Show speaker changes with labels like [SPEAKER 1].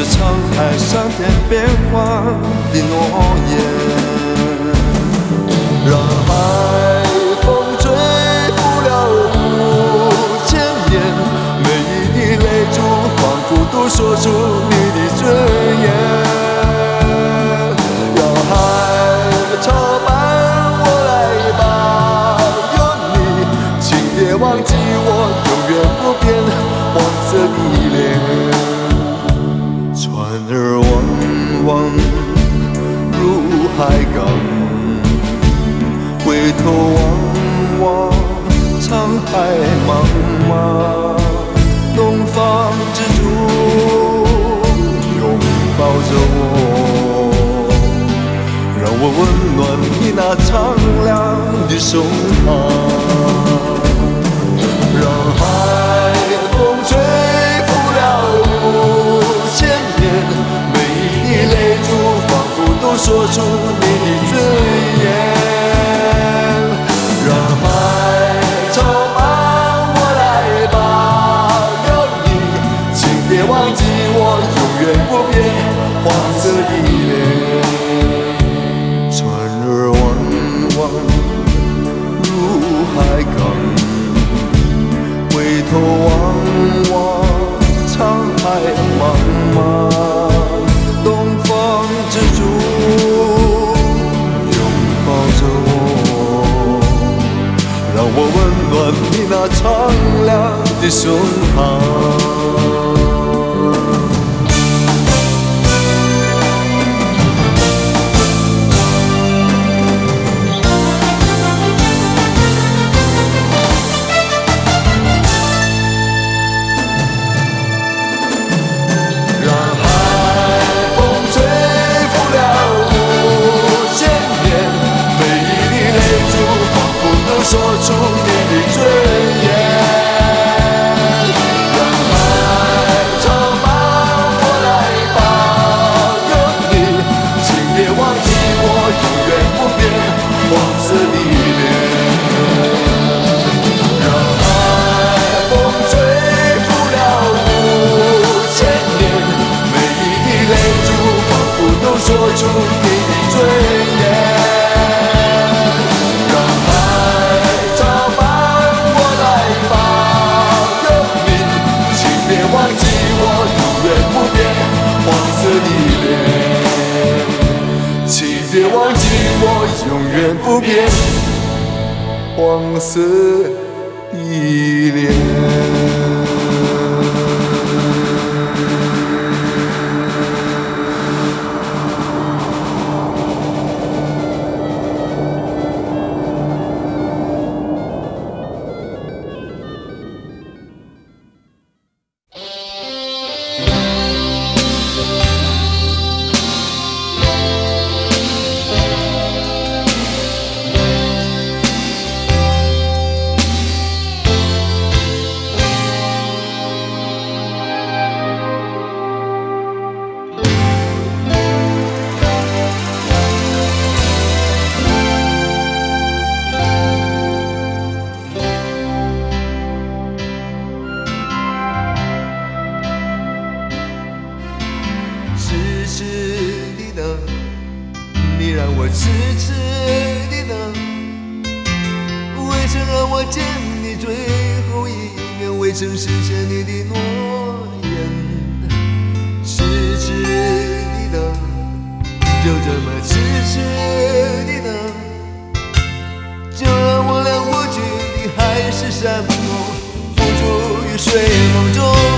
[SPEAKER 1] 沧海桑田变幻的诺言。让海风吹拂了5000年，每一滴泪珠仿佛都说出你的尊严。让海潮伴我来吧，有你，请别忘记我永远不变黄色的脸。船儿汪汪入海港，回头望望沧海茫茫，东方之珠拥抱着我，让我温暖你那苍凉的胸膛。让海风吹拂了5000年，每一滴泪珠仿佛都说出你的尊严。让海潮伴我来吧，有你，请别忘记我永远不变黄色的脸。船儿汪汪入海港，回头望望沧海茫茫，东方之珠拥抱着我，让我温暖你那苍凉的胸膛。说出你的尊严，让海潮伴我来吧，有你，请别忘记我永远不变黄色的脸。让海风吹拂了5000年，每一滴泪珠仿佛都说出你的尊严。请别忘记我永远不变黄色的脸。痴痴的等，你让我痴痴的等，未曾让我见你最后一面，未曾实现你的诺言。痴痴的等，就这么痴痴的等，就让我俩过去的海誓山盟付诸于水梦中。